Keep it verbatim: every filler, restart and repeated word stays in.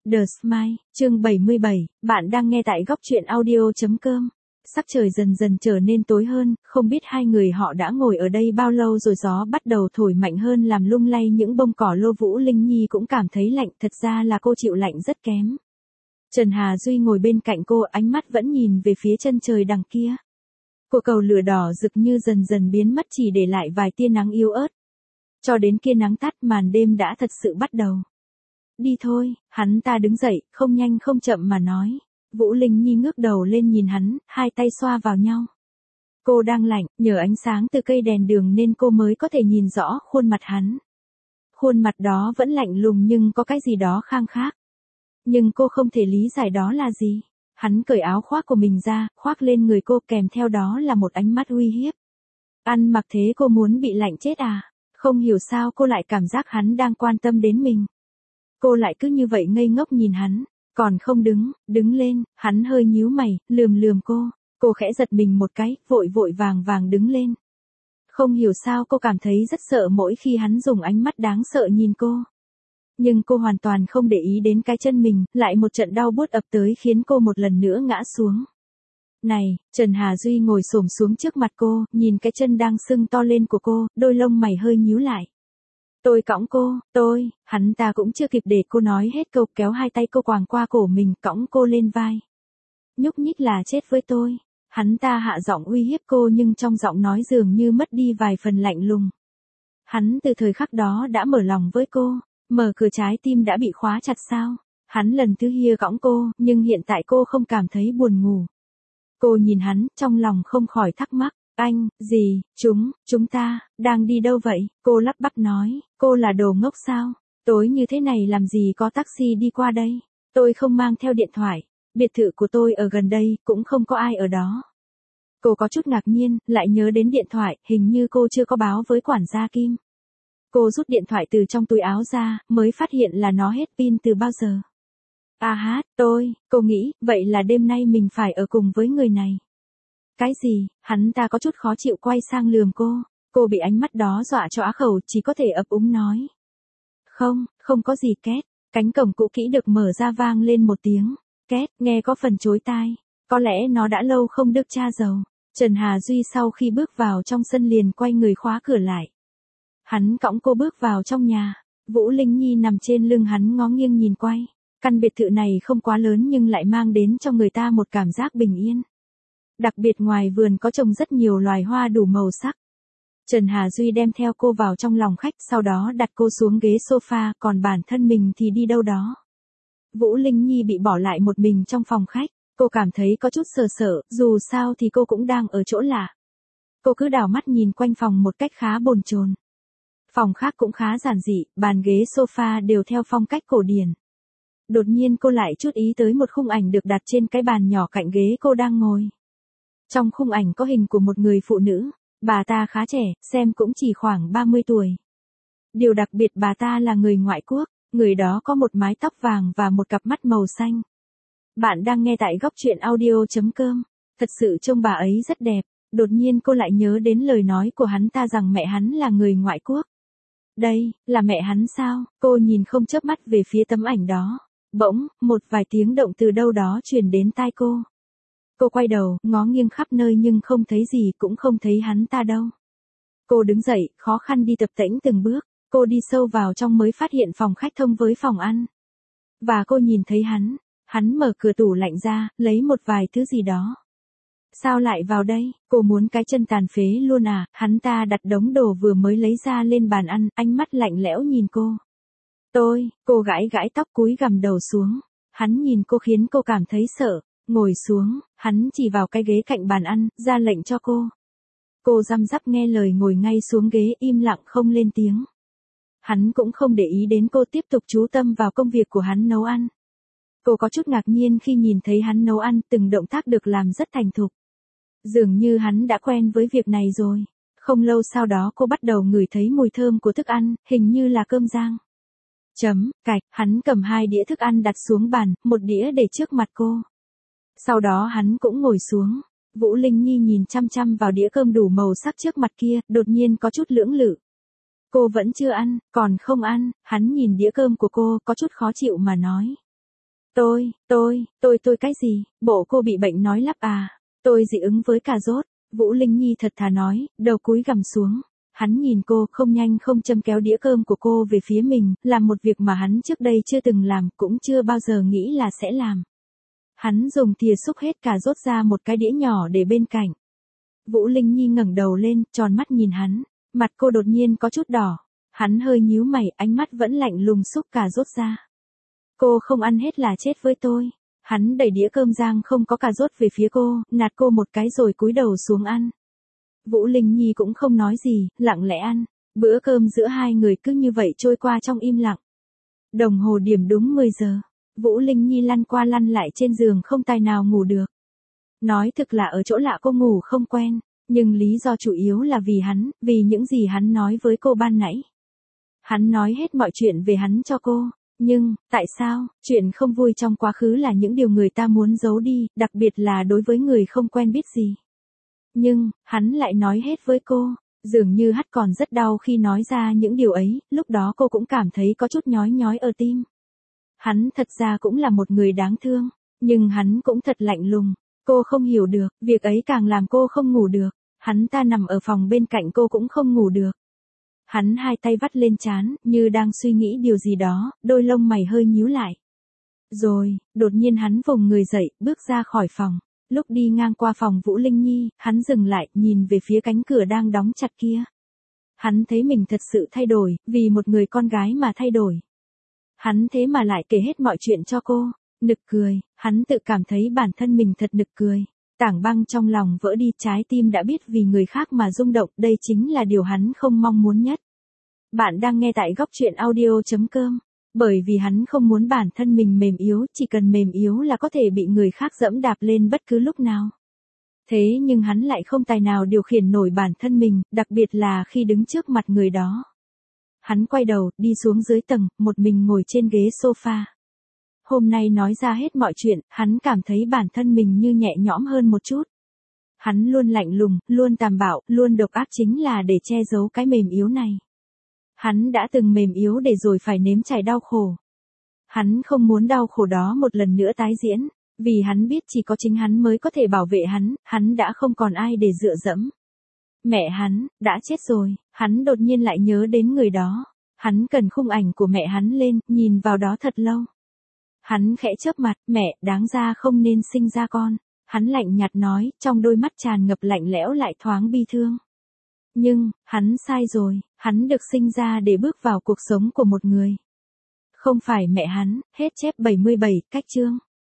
The Smile, chương bảy mươi bảy, bạn đang nghe tại góc truyện audio.com. Sắc trời dần dần trở nên tối hơn, không biết hai người họ đã ngồi ở đây bao lâu rồi gió bắt đầu thổi mạnh hơn làm lung lay những bông cỏ lô Vũ Linh Nhi cũng cảm thấy lạnh, thật ra là cô chịu lạnh rất kém. Trần Hà Duy ngồi bên cạnh cô, ánh mắt vẫn nhìn về phía chân trời đằng kia. Cô cầu lửa đỏ rực như dần dần biến mất chỉ để lại vài tia nắng yếu ớt. Cho đến kia nắng tắt màn đêm đã thật sự bắt đầu. Đi thôi, hắn ta đứng dậy, không nhanh không chậm mà nói. Vũ Linh Nhi ngước đầu lên nhìn hắn, hai tay xoa vào nhau. Cô đang lạnh, nhờ ánh sáng từ cây đèn đường nên cô mới có thể nhìn rõ khuôn mặt hắn. Khuôn mặt đó vẫn lạnh lùng nhưng có cái gì đó khang khác. Nhưng cô không thể lý giải đó là gì. Hắn cởi áo khoác của mình ra, khoác lên người cô kèm theo đó là một ánh mắt uy hiếp. Ăn mặc thế cô muốn bị lạnh chết à? Không hiểu sao cô lại cảm giác hắn đang quan tâm đến mình. Cô lại cứ như vậy ngây ngốc nhìn hắn, còn không đứng, đứng lên, hắn hơi nhíu mày, lườm lườm cô, cô khẽ giật mình một cái, vội vội vàng vàng đứng lên. Không hiểu sao cô cảm thấy rất sợ mỗi khi hắn dùng ánh mắt đáng sợ nhìn cô. Nhưng cô hoàn toàn không để ý đến cái chân mình, lại một trận đau buốt ập tới khiến cô một lần nữa ngã xuống. Này, Trần Hà Duy ngồi xổm xuống trước mặt cô, nhìn cái chân đang sưng to lên của cô, đôi lông mày hơi nhíu lại. Tôi cõng cô, tôi, hắn ta cũng chưa kịp để cô nói hết câu kéo hai tay cô quàng qua cổ mình cõng cô lên vai. Nhúc nhích là chết với tôi. Hắn ta hạ giọng uy hiếp cô nhưng trong giọng nói dường như mất đi vài phần lạnh lùng. Hắn từ thời khắc đó đã mở lòng với cô, mở cửa trái tim đã bị khóa chặt sao. Hắn lần thứ hia cõng cô, nhưng hiện tại cô không cảm thấy buồn ngủ. Cô nhìn hắn, trong lòng không khỏi thắc mắc. Anh, gì, chúng, chúng ta, đang đi đâu vậy? Cô lắp bắp nói, cô là đồ ngốc sao? Tối như thế này làm gì có taxi đi qua đây? Tôi không mang theo điện thoại, biệt thự của tôi ở gần đây, cũng không có ai ở đó. Cô có chút ngạc nhiên, lại nhớ đến điện thoại, hình như cô chưa có báo với quản gia Kim. Cô rút điện thoại từ trong túi áo ra, mới phát hiện là nó hết pin từ bao giờ. À hát, tôi, cô nghĩ, vậy là đêm nay mình phải ở cùng với người này. Cái gì, hắn ta có chút khó chịu quay sang lườm cô, cô bị ánh mắt đó dọa cho á khẩu chỉ có thể ấp úng nói. Không, không có gì két, cánh cổng cũ kỹ được mở ra vang lên một tiếng, két, nghe có phần chối tai, có lẽ nó đã lâu không được tra dầu. Trần Hà Duy sau khi bước vào trong sân liền quay người khóa cửa lại. Hắn cõng cô bước vào trong nhà, Vũ Linh Nhi nằm trên lưng hắn ngó nghiêng nhìn quay, căn biệt thự này không quá lớn nhưng lại mang đến cho người ta một cảm giác bình yên. Đặc biệt ngoài vườn có trồng rất nhiều loài hoa đủ màu sắc. Trần Hà Duy đem theo cô vào trong lòng khách, sau đó đặt cô xuống ghế sofa, còn bản thân mình thì đi đâu đó. Vũ Linh Nhi bị bỏ lại một mình trong phòng khách, cô cảm thấy có chút sợ sợ, dù sao thì cô cũng đang ở chỗ lạ. Cô cứ đảo mắt nhìn quanh phòng một cách khá bồn chồn. Phòng khác cũng khá giản dị, bàn ghế sofa đều theo phong cách cổ điển. Đột nhiên cô lại chút ý tới một khung ảnh được đặt trên cái bàn nhỏ cạnh ghế cô đang ngồi. Trong khung ảnh có hình của một người phụ nữ, bà ta khá trẻ, xem cũng chỉ khoảng ba mươi tuổi. Điều đặc biệt bà ta là người ngoại quốc, người đó có một mái tóc vàng và một cặp mắt màu xanh. Bạn đang nghe tại góc truyện audio.com, thật sự trông bà ấy rất đẹp, đột nhiên cô lại nhớ đến lời nói của hắn ta rằng mẹ hắn là người ngoại quốc. Đây, là mẹ hắn sao? Cô nhìn không chớp mắt về phía tấm ảnh đó. Bỗng, một vài tiếng động từ đâu đó truyền đến tai cô. Cô quay đầu, ngó nghiêng khắp nơi nhưng không thấy gì, cũng không thấy hắn ta đâu. Cô đứng dậy, khó khăn đi tập tễnh từng bước, cô đi sâu vào trong mới phát hiện phòng khách thông với phòng ăn. Và cô nhìn thấy hắn, hắn mở cửa tủ lạnh ra, lấy một vài thứ gì đó. Sao lại vào đây? Cô muốn cái chân tàn phế luôn à? Hắn ta đặt đống đồ vừa mới lấy ra lên bàn ăn, ánh mắt lạnh lẽo nhìn cô. Tôi, cô gãi gãi tóc cúi gằm đầu xuống. Hắn nhìn cô khiến cô cảm thấy sợ. Ngồi xuống, hắn chỉ vào cái ghế cạnh bàn ăn, ra lệnh cho cô. Cô răm rắp nghe lời ngồi ngay xuống ghế im lặng không lên tiếng. Hắn cũng không để ý đến cô, tiếp tục chú tâm vào công việc của hắn nấu ăn. Cô có chút ngạc nhiên khi nhìn thấy hắn nấu ăn, từng động tác được làm rất thành thục. Dường như hắn đã quen với việc này rồi. Không lâu sau đó cô bắt đầu ngửi thấy mùi thơm của thức ăn, hình như là cơm rang. Chấm, cạch, hắn cầm hai đĩa thức ăn đặt xuống bàn, một đĩa để trước mặt cô. Sau đó hắn cũng ngồi xuống. Vũ Linh Nhi nhìn chăm chăm vào đĩa cơm đủ màu sắc trước mặt kia, đột nhiên có chút lưỡng lự. Cô vẫn chưa ăn, còn không ăn, hắn nhìn đĩa cơm của cô, có chút khó chịu mà nói. Tôi, tôi, tôi tôi cái gì, bộ cô bị bệnh nói lắp à, tôi dị ứng với cà rốt, Vũ Linh Nhi thật thà nói, đầu cúi gằm xuống. Hắn nhìn cô không nhanh không chậm kéo đĩa cơm của cô về phía mình, làm một việc mà hắn trước đây chưa từng làm, cũng chưa bao giờ nghĩ là sẽ làm. Hắn dùng thìa xúc hết cà rốt ra một cái đĩa nhỏ để bên cạnh. Vũ Linh Nhi ngẩng đầu lên, tròn mắt nhìn hắn, mặt cô đột nhiên có chút đỏ. Hắn hơi nhíu mày, ánh mắt vẫn lạnh lùng xúc cà rốt ra. Cô không ăn hết là chết với tôi. Hắn đẩy đĩa cơm rang không có cà rốt về phía cô, nạt cô một cái rồi cúi đầu xuống ăn. Vũ Linh Nhi cũng không nói gì, lặng lẽ ăn. Bữa cơm giữa hai người cứ như vậy trôi qua trong im lặng. Đồng hồ điểm đúng mười giờ. Vũ Linh Nhi lăn qua lăn lại trên giường không tài nào ngủ được. Nói thực là ở chỗ lạ cô ngủ không quen, nhưng lý do chủ yếu là vì hắn, vì những gì hắn nói với cô ban nãy. Hắn nói hết mọi chuyện về hắn cho cô, nhưng, tại sao, chuyện không vui trong quá khứ là những điều người ta muốn giấu đi, đặc biệt là đối với người không quen biết gì. Nhưng, hắn lại nói hết với cô, dường như hắt còn rất đau khi nói ra những điều ấy, lúc đó cô cũng cảm thấy có chút nhói nhói ở tim. Hắn thật ra cũng là một người đáng thương, nhưng hắn cũng thật lạnh lùng, cô không hiểu được, việc ấy càng làm cô không ngủ được, hắn ta nằm ở phòng bên cạnh cô cũng không ngủ được. Hắn hai tay vắt lên trán, như đang suy nghĩ điều gì đó, đôi lông mày hơi nhíu lại. Rồi, đột nhiên hắn vùng người dậy, bước ra khỏi phòng. Lúc đi ngang qua phòng Vũ Linh Nhi, hắn dừng lại, nhìn về phía cánh cửa đang đóng chặt kia. Hắn thấy mình thật sự thay đổi, vì một người con gái mà thay đổi. Hắn thế mà lại kể hết mọi chuyện cho cô. Nực cười, hắn tự cảm thấy bản thân mình thật nực cười. Tảng băng trong lòng vỡ đi, trái tim đã biết vì người khác mà rung động, đây chính là điều hắn không mong muốn nhất. Bạn đang nghe tại góc truyện audio chấm com. Bởi vì hắn không muốn bản thân mình mềm yếu, chỉ cần mềm yếu là có thể bị người khác dẫm đạp lên bất cứ lúc nào. Thế nhưng hắn lại không tài nào điều khiển nổi bản thân mình, đặc biệt là khi đứng trước mặt người đó. Hắn quay đầu, đi xuống dưới tầng, một mình ngồi trên ghế sofa. Hôm nay nói ra hết mọi chuyện, hắn cảm thấy bản thân mình như nhẹ nhõm hơn một chút. Hắn luôn lạnh lùng, luôn tàn bạo, luôn độc ác chính là để che giấu cái mềm yếu này. Hắn đã từng mềm yếu để rồi phải nếm trải đau khổ. Hắn không muốn đau khổ đó một lần nữa tái diễn, vì hắn biết chỉ có chính hắn mới có thể bảo vệ hắn, hắn đã không còn ai để dựa dẫm. Mẹ hắn, đã chết rồi, hắn đột nhiên lại nhớ đến người đó. Hắn cần khung ảnh của mẹ hắn lên, nhìn vào đó thật lâu. Hắn khẽ chớp mặt, mẹ, đáng ra không nên sinh ra con. Hắn lạnh nhạt nói, trong đôi mắt tràn ngập lạnh lẽo lại thoáng bi thương. Nhưng, hắn sai rồi, hắn được sinh ra để bước vào cuộc sống của một người. Không phải mẹ hắn, hết chép bảy mươi bảy, cách chương.